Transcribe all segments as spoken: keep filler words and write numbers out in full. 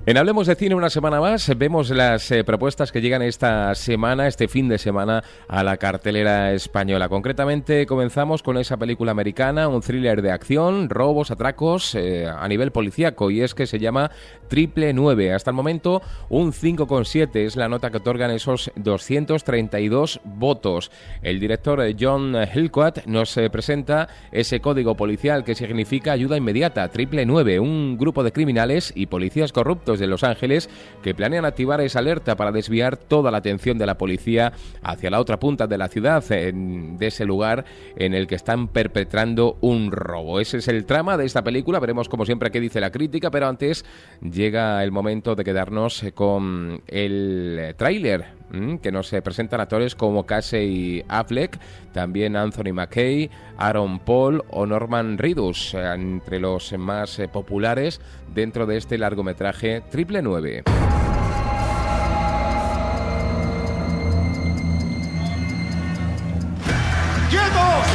En Hablemos de Cine una semana más, vemos las eh, propuestas que llegan esta semana, este fin de semana, a la cartelera española. Concretamente comenzamos con esa película americana, un thriller de acción, robos, atracos, eh, a nivel policíaco, y es que se llama Triple Nueve. Hasta el momento un cinco coma siete es la nota que otorgan esos doscientos treinta y dos votos. El director John Hillcoat nos eh, presenta ese código policial que significa ayuda inmediata, Triple Nueve, un grupo de criminales y policías corruptos de Los Ángeles que planean activar esa alerta para desviar toda la atención de la policía hacia la otra punta de la ciudad, en, de ese lugar en el que están perpetrando un robo. Ese es el trama de esta película. Veremos como siempre qué dice la crítica, pero antes llega el momento de quedarnos con el tráiler que nos presentan actores como Casey Affleck, también Anthony Mackie, Aaron Paul o Norman Reedus, entre los más populares dentro de este largometraje Triple Nueve. ¡Quietos!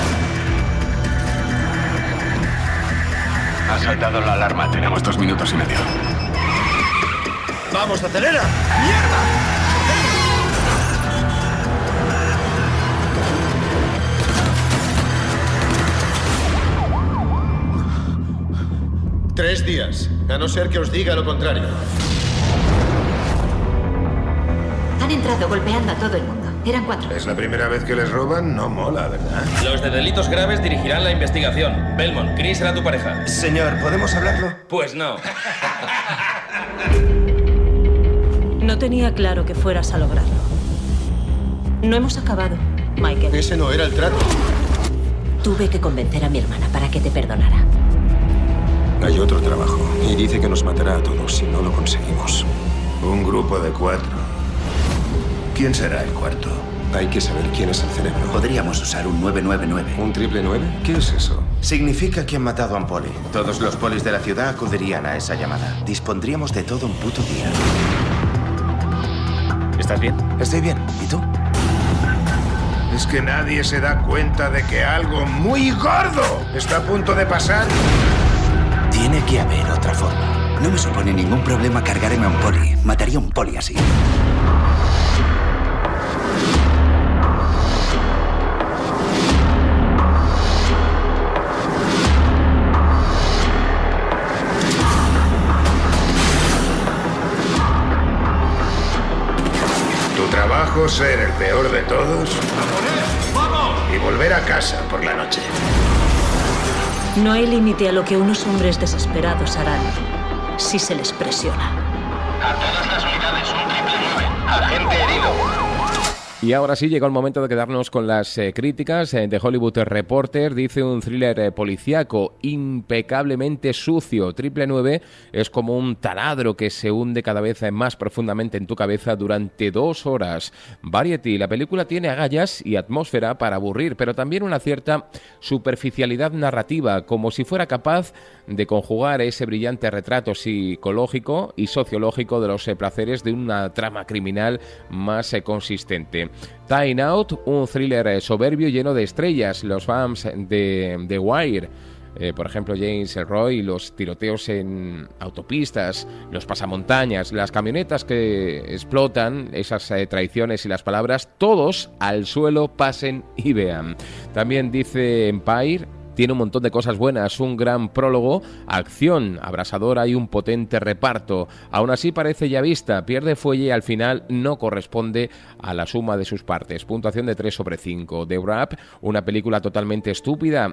Ha saltado la alarma. Tenemos dos minutos y medio. ¡Vamos, acelera! ¡Mierda! Tres días, a no ser que os diga lo contrario. Han entrado golpeando a todo el mundo. Eran cuatro. ¿Es la primera vez que les roban? No mola, ¿verdad? Los de delitos graves dirigirán la investigación. Belmont, Chris era tu pareja. Señor, ¿podemos hablarlo? Pues no. No tenía claro que fueras a lograrlo. No hemos acabado, Michael. Ese no era el trato. Tuve que convencer a mi hermana para que te perdonara. Hay otro trabajo y dice que nos matará a todos si no lo conseguimos. Un grupo de cuatro. ¿Quién será el cuarto? Hay que saber quién es el cerebro. Podríamos usar un nueve nueve nueve. ¿Un triple nueve? ¿Qué es eso? Significa que han matado a un poli. Todos los polis de la ciudad acudirían a esa llamada. Dispondríamos de todo un puto día. ¿Estás bien? Estoy bien. ¿Y tú? Es que nadie se da cuenta de que algo muy gordo está a punto de pasar. Tiene que haber otra forma. No me supone ningún problema cargarme a un poli. Mataría a un poli así. Tu trabajo, ser el peor de todos. ¡Vamos! Y volver a casa por la noche. No hay límite a lo que unos hombres desesperados harán si se les presiona. A todas las unidades, un triple nueve. Agente herido. Y ahora sí, llegó el momento de quedarnos con las eh, críticas. Eh, de Hollywood Reporter dice un thriller eh, policíaco impecablemente sucio. Triple Nueve es como un taladro que se hunde cada vez más profundamente en tu cabeza durante dos horas. Variety, la película tiene agallas y atmósfera para aburrir, pero también una cierta superficialidad narrativa, como si fuera capaz de conjugar ese brillante retrato psicológico y sociológico de los eh, placeres de una trama criminal más eh, consistente. Time Out, un thriller soberbio lleno de estrellas. Los fans de The Wire, eh, por ejemplo James Ellroy, los tiroteos en autopistas, los pasamontañas, las camionetas que explotan, esas eh, traiciones y las palabras, todos al suelo, pasen y vean. También dice Empire, tiene un montón de cosas buenas, un gran prólogo, acción abrasadora y un potente reparto. Aún así parece ya vista, pierde fuelle y al final no corresponde a la suma de sus partes. Puntuación de tres sobre cinco. The Wrap, una película totalmente estúpida.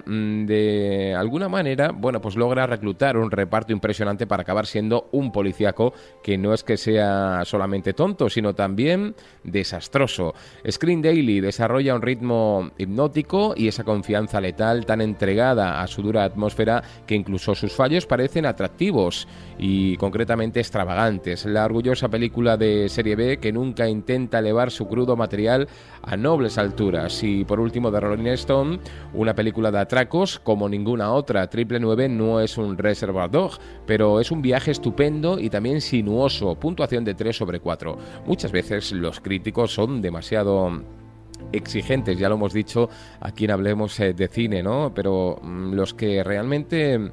De alguna manera, bueno, pues logra reclutar un reparto impresionante para acabar siendo un policíaco que no es que sea solamente tonto, sino también desastroso. Screen Daily desarrolla un ritmo hipnótico y esa confianza letal tan entregada a su dura atmósfera que incluso sus fallos parecen atractivos y concretamente extravagantes. La orgullosa película de serie B que nunca intenta elevar su crudo material a nobles alturas. Y por último, de Rolling Stone, una película de atracos como ninguna otra. Triple Nueve no es un Reservoir Dog, pero es un viaje estupendo y también sinuoso. Puntuación de tres sobre cuatro. Muchas veces los críticos son demasiado exigentes, ya lo hemos dicho aquí en Hablemos de Cine, ¿no? Pero mmm, los que realmente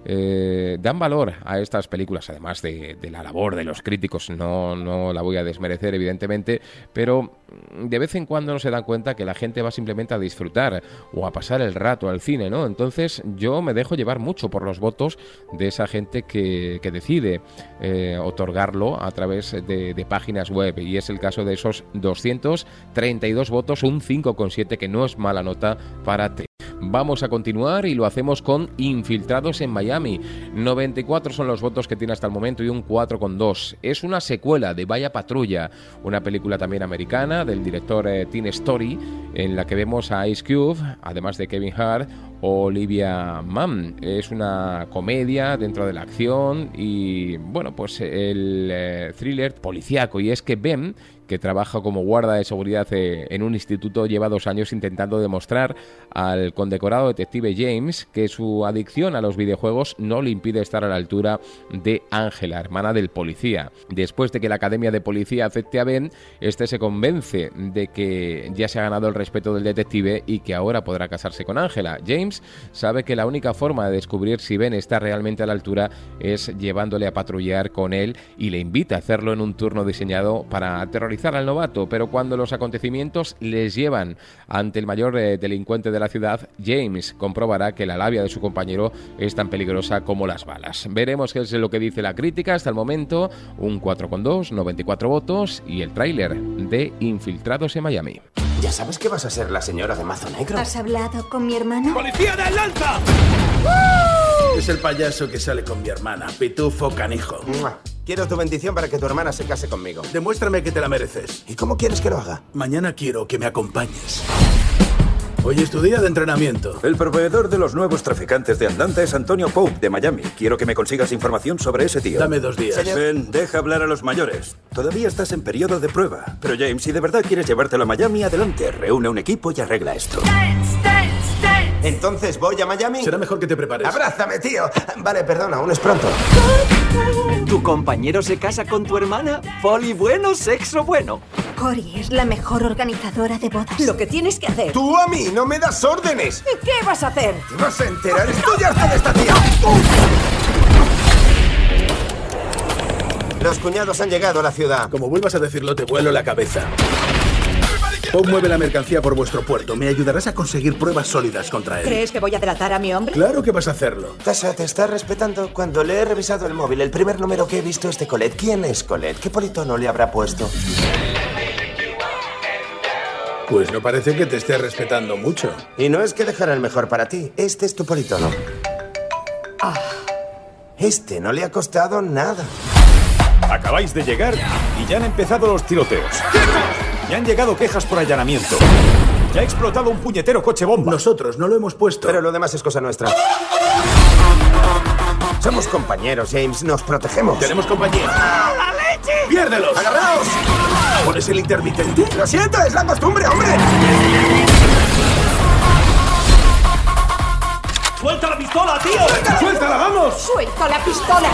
eh, dan valor a estas películas, además de, de la labor de los críticos. No, no la voy a desmerecer, evidentemente, pero de vez en cuando no se dan cuenta que la gente va simplemente a disfrutar o a pasar el rato al cine, ¿no? Entonces yo me dejo llevar mucho por los votos de esa gente que, que decide eh, otorgarlo a través de, de páginas web, y es el caso de esos doscientos treinta y dos votos, un cinco coma siete, que no es mala nota para ti. Vamos a continuar y lo hacemos con Infiltrados en Miami. noventa y cuatro son los votos que tiene hasta el momento y un cuatro coma dos. Es una secuela de Vaya Patrulla, una película también americana del director eh, Teen Story, en la que vemos a Ice Cube, además de Kevin Hart o Olivia Munn. Es una comedia dentro de la acción y, bueno, pues el eh, thriller policíaco. Y es que Ben, que trabaja como guarda de seguridad eh, en un instituto, lleva dos años intentando demostrar al condecorado detective James que su adicción a los videojuegos no le impide estar a la altura de Angela, hermana del policía. Después de que la academia de policía acepte a Ben, este se convence de que ya se ha ganado el respeto del detective y que ahora podrá casarse con Angela. James sabe que la única forma de descubrir si Ben está realmente a la altura es llevándole a patrullar con él, y le invita a hacerlo en un turno diseñado para aterrorizar al novato. Pero cuando los acontecimientos les llevan ante el mayor eh, delincuente de la ciudad, James comprobará que la labia de su compañero es tan peligrosa como las balas. Veremos qué es lo que dice la crítica. Hasta el momento un cuatro coma dos, noventa y cuatro votos, y el tráiler de Infiltrados en Miami. ¿Ya sabes que vas a ser la señora de Mazo Negro? ¿Has hablado con mi hermano? ¡Policía de Lanza! Es el payaso que sale con mi hermana, Pitufo Canijo. ¡Mua! Quiero tu bendición para que tu hermana se case conmigo. Demuéstrame que te la mereces. ¿Y cómo quieres que lo haga? Mañana quiero que me acompañes. Hoy es tu día de entrenamiento. El proveedor de los nuevos traficantes de Atlanta es Antonio Pope, de Miami. Quiero que me consigas información sobre ese tío. Dame dos días. Señor. Ben, deja hablar a los mayores. Todavía estás en periodo de prueba. Pero James, si de verdad quieres llevártelo a Miami, adelante. Reúne un equipo y arregla esto. Dance, dance, dance. ¿Entonces voy a Miami? Será mejor que te prepares. ¡Abrázame, tío! Vale, perdona, aún es pronto. ¿Tu compañero se casa con tu hermana? Poli bueno, sexo bueno. Cory es la mejor organizadora de bodas. Lo que tienes que hacer... ¡Tú a mí no me das órdenes! ¿Y qué vas a hacer? ¡Te vas a enterar! ¡Estoy harta de esta tía! Los cuñados han llegado a la ciudad. Como vuelvas a decirlo, te vuelo la cabeza. Pope mueve la mercancía por vuestro puerto. ¿Me ayudarás a conseguir pruebas sólidas contra él? ¿Crees que voy a delatar a mi hombre? Claro que vas a hacerlo. Tasha, ¿te estás respetando? Cuando le he revisado el móvil, el primer número que he visto es de Colette. ¿Quién es Colette? ¿Qué politono le habrá puesto? Pues no parece que te esté respetando mucho. Y no es que dejara el mejor para ti. Este es tu politono. Ah. Este no le ha costado nada. Acabáis de llegar y ya han empezado los tiroteos. Ya han llegado quejas por allanamiento. Ya ha explotado un puñetero coche bomba. Nosotros no lo hemos puesto. Pero lo demás es cosa nuestra. Somos compañeros, James. Nos protegemos. Tenemos compañía. ¡Ah, la leche! ¡Piérdelos! ¡Agarraos! ¿Pones el intermitente? Lo siento, es la costumbre, hombre. ¡Suelta la pistola, tío! ¡Suéltala, ¡Suéltala vamos! ¡Suelta la pistola!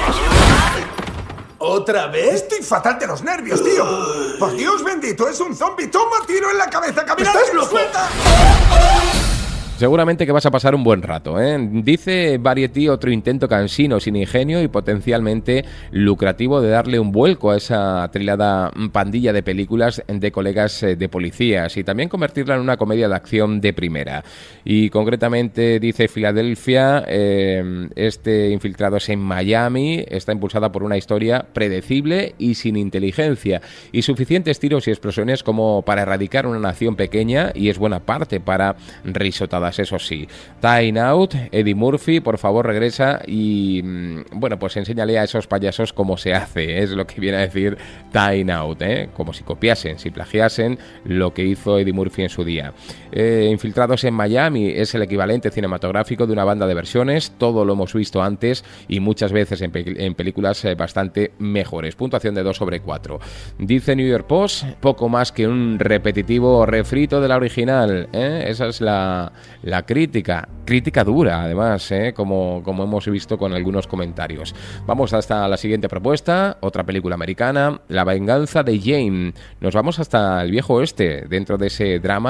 ¿Otra vez? Estoy fatal de los nervios, tío. Por Dios bendito, es un zombie. Toma tiro en la cabeza, caminad. ¡Estás loco! ¡Suelta! Seguramente que vas a pasar un buen rato, ¿eh? Dice Variety, otro intento cansino, sin ingenio y potencialmente lucrativo de darle un vuelco a esa trilada pandilla de películas de colegas de policías y también convertirla en una comedia de acción de primera. Y concretamente dice Filadelfia, eh, este Infiltrados en Miami está impulsada por una historia predecible y sin inteligencia y suficientes tiros y explosiones como para erradicar una nación pequeña, y es buena parte para risotadas. Eso sí, Time Out, Eddie Murphy, por favor regresa y bueno, pues enséñale a esos payasos cómo se hace, es lo que viene a decir Time Out, ¿eh? Como si copiasen, si plagiasen lo que hizo Eddie Murphy en su día. Eh, Infiltrados en Miami es el equivalente cinematográfico de una banda de versiones, todo lo hemos visto antes y muchas veces en, pe- en películas eh, bastante mejores. Puntuación de dos sobre cuatro. Dice New York Post, poco más que un repetitivo refrito de la original, ¿eh? Esa es la La crítica, crítica dura además, ¿eh? como, como hemos visto con algunos comentarios. Vamos hasta la siguiente propuesta, otra película americana, La venganza de Jane. Nos vamos hasta el viejo oeste, dentro de ese drama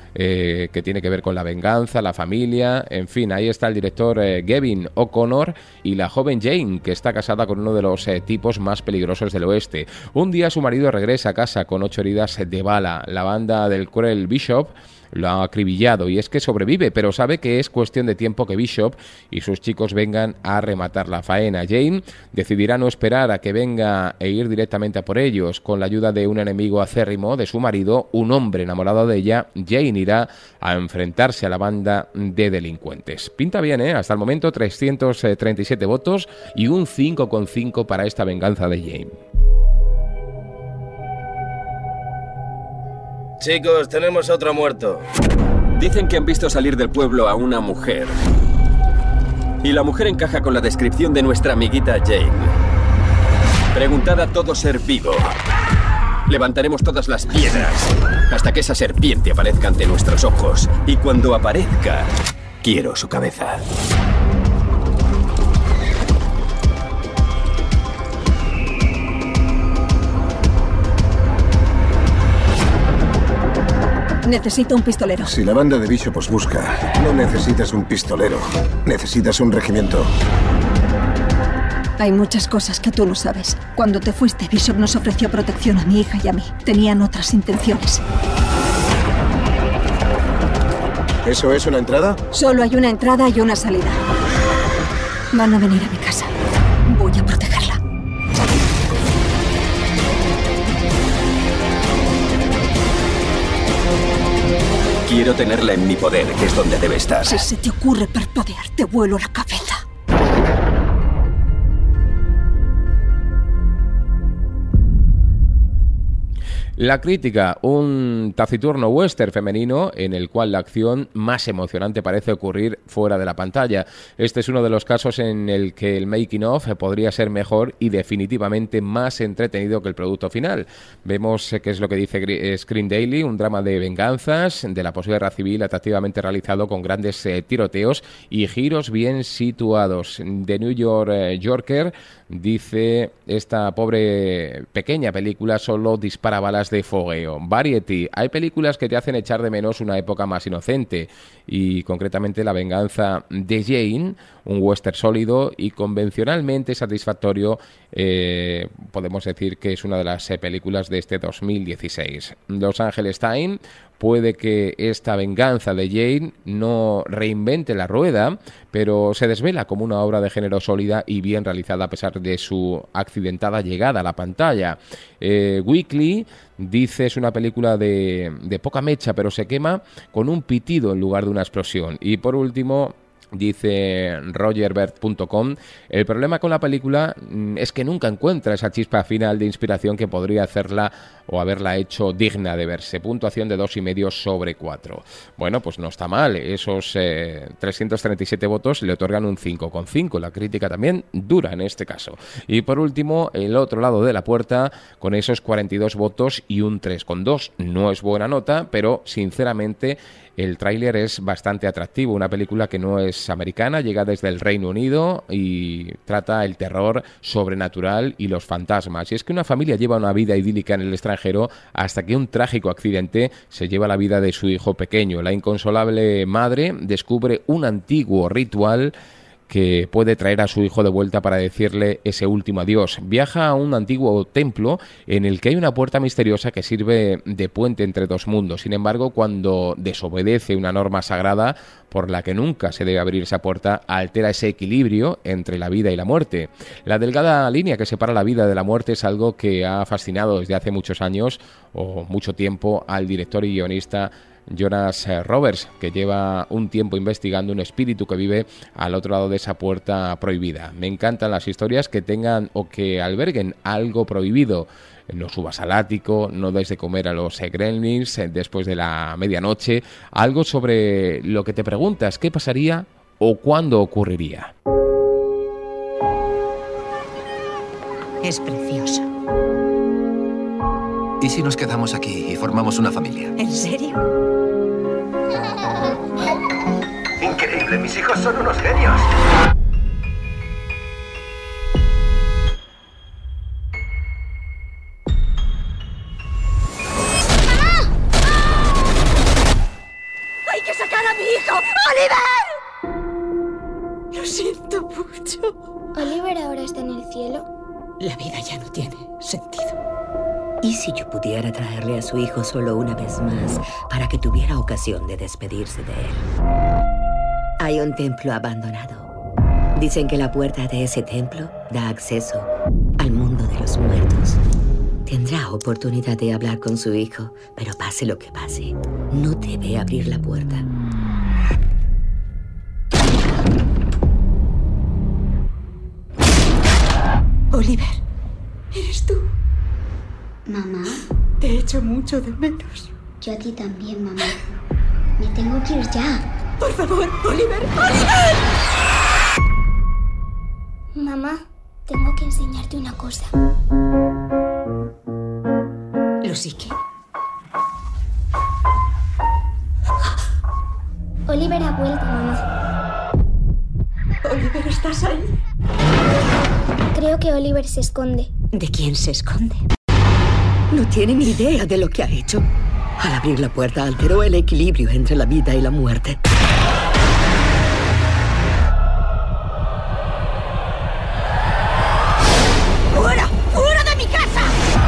eh, que tiene que ver con la venganza, la familia, en fin, ahí está el director eh, Gavin O'Connor y la joven Jane, que está casada con uno de los eh, tipos más peligrosos del oeste. Un día su marido regresa a casa con ocho heridas de bala. La banda del cruel Bishop lo ha acribillado y es que sobrevive, pero sabe que es cuestión de tiempo que Bishop y sus chicos vengan a rematar la faena. Jane decidirá no esperar a que venga e ir directamente a por ellos. Con la ayuda de un enemigo acérrimo de su marido, un hombre enamorado de ella, Jane irá a enfrentarse a la banda de delincuentes. Pinta bien, ¿eh? Hasta el momento trescientos treinta y siete votos y un cinco coma cinco para esta venganza de Jane. Chicos, tenemos otro muerto. Dicen que han visto salir del pueblo a una mujer. Y la mujer encaja con la descripción de nuestra amiguita Jane. Preguntad a todo ser vivo. Levantaremos todas las piedras hasta que esa serpiente aparezca ante nuestros ojos. Y cuando aparezca, quiero su cabeza. Necesito un pistolero. Si la banda de Bishop os busca, no necesitas un pistolero. Necesitas un regimiento. Hay muchas cosas que tú no sabes. Cuando te fuiste, Bishop nos ofreció protección a mi hija y a mí. Tenían otras intenciones. ¿Eso es una entrada? Solo hay una entrada y una salida. Van a venir a mi casa. Voy a protegerla. Quiero tenerla en mi poder, que es donde debe estar. Si se te ocurre parpadear, te vuelo la cabeza. La crítica, un taciturno western femenino en el cual la acción más emocionante parece ocurrir fuera de la pantalla. Este es uno de los casos en el que el making of podría ser mejor y definitivamente más entretenido que el producto final. Vemos qué es lo que dice Screen Daily, un drama de venganzas de la posguerra civil atractivamente realizado con grandes eh, tiroteos y giros bien situados. The New York eh, Yorker dice: esta pobre pequeña película solo dispara balas de fogueo. Variety: hay películas que te hacen echar de menos una época más inocente, y concretamente La venganza de Jane, un western sólido y convencionalmente satisfactorio. Eh, podemos decir que es una de las eh, películas de este dos mil dieciséis. Los Angeles Times: puede que esta venganza de Jane no reinvente la rueda, pero se desvela como una obra de género sólida y bien realizada a pesar de su accidentada llegada a la pantalla. Eh, Weekly dice: es una película de, de poca mecha, pero se quema con un pitido en lugar de una explosión. Y por último, dice rogerbert punto com: el problema con la película es que nunca encuentra esa chispa final de inspiración que podría hacerla o haberla hecho digna de verse. Puntuación de dos y medio sobre cuatro. Bueno, pues no está mal. Esos eh, trescientos treinta y siete votos le otorgan un cinco coma cinco. La crítica también dura en este caso. Y por último, el otro lado de la puerta, con esos cuarenta y dos votos y un tres coma dos. No es buena nota, pero sinceramente el tráiler es bastante atractivo. Una película que no es americana, llega desde el Reino Unido y trata el terror sobrenatural y los fantasmas. Y es que una familia lleva una vida idílica en el extranjero hasta que un trágico accidente se lleva la vida de su hijo pequeño. La inconsolable madre descubre un antiguo ritual que puede traer a su hijo de vuelta para decirle ese último adiós. Viaja a un antiguo templo en el que hay una puerta misteriosa que sirve de puente entre dos mundos. Sin embargo, cuando desobedece una norma sagrada por la que nunca se debe abrir esa puerta, altera ese equilibrio entre la vida y la muerte. La delgada línea que separa la vida de la muerte es algo que ha fascinado desde hace muchos años o mucho tiempo al director y guionista Jonas Roberts, que lleva un tiempo investigando un espíritu que vive al otro lado de esa puerta prohibida. Me encantan las historias que tengan o que alberguen algo prohibido. No subas al ático, no des de comer a los gremlins después de la medianoche. Algo sobre lo que te preguntas, ¿qué pasaría o cuándo ocurriría? Es precioso. ¿Y si nos quedamos aquí y formamos una familia? ¿En serio? Increíble, mis hijos son unos genios. ¡Oliver! Lo siento mucho. ¿Oliver ahora está en el cielo? La vida ya no tiene sentido. ¿Y si yo pudiera traerle a su hijo solo una vez más para que tuviera ocasión de despedirse de él? Hay un templo abandonado. Dicen que la puerta de ese templo da acceso al mundo de los muertos. Tendrá oportunidad de hablar con su hijo, pero pase lo que pase, no debe abrir la puerta. Oliver, ¿eres tú? Mamá. Te echo mucho de menos. Yo a ti también, mamá. Me tengo que ir ya. Por favor, Oliver, ¡Oliver! Mamá, tengo que enseñarte una cosa. ¿Lo sí que? Oliver ha vuelto, mamá. Oliver, ¿estás ahí? Creo que Oliver se esconde. ¿De quién se esconde? No tiene ni idea de lo que ha hecho. Al abrir la puerta alteró el equilibrio entre la vida y la muerte. ¡Fuera! ¡Fuera de mi casa!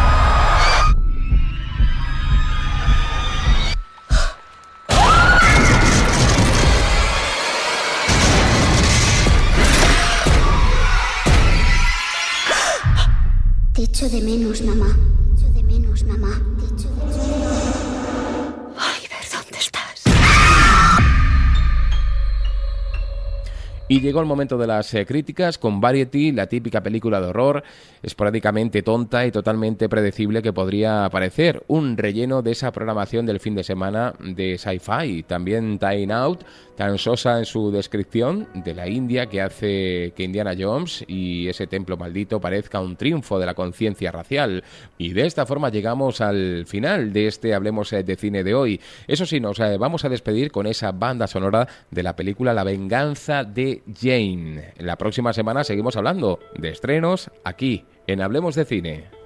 Te echo de menos, mamá. Te echo de menos, mamá. Te echo de menos. Oliver, ¿dónde estás? Y llegó el momento de las eh, críticas con Variety, la típica película de horror, esporádicamente tonta y totalmente predecible que podría parecer. Un relleno de esa programación del fin de semana de Sci-Fi. También Time Out, tan sosa en su descripción de la India que hace que Indiana Jones y ese templo maldito parezca un triunfo de la conciencia racial. Y de esta forma llegamos al final de este Hablemos de Cine de hoy. Eso sí, nos eh, vamos a despedir con esa banda sonora de la película La venganza de Jane. La próxima semana seguimos hablando de estrenos aquí en Hablemos de Cine.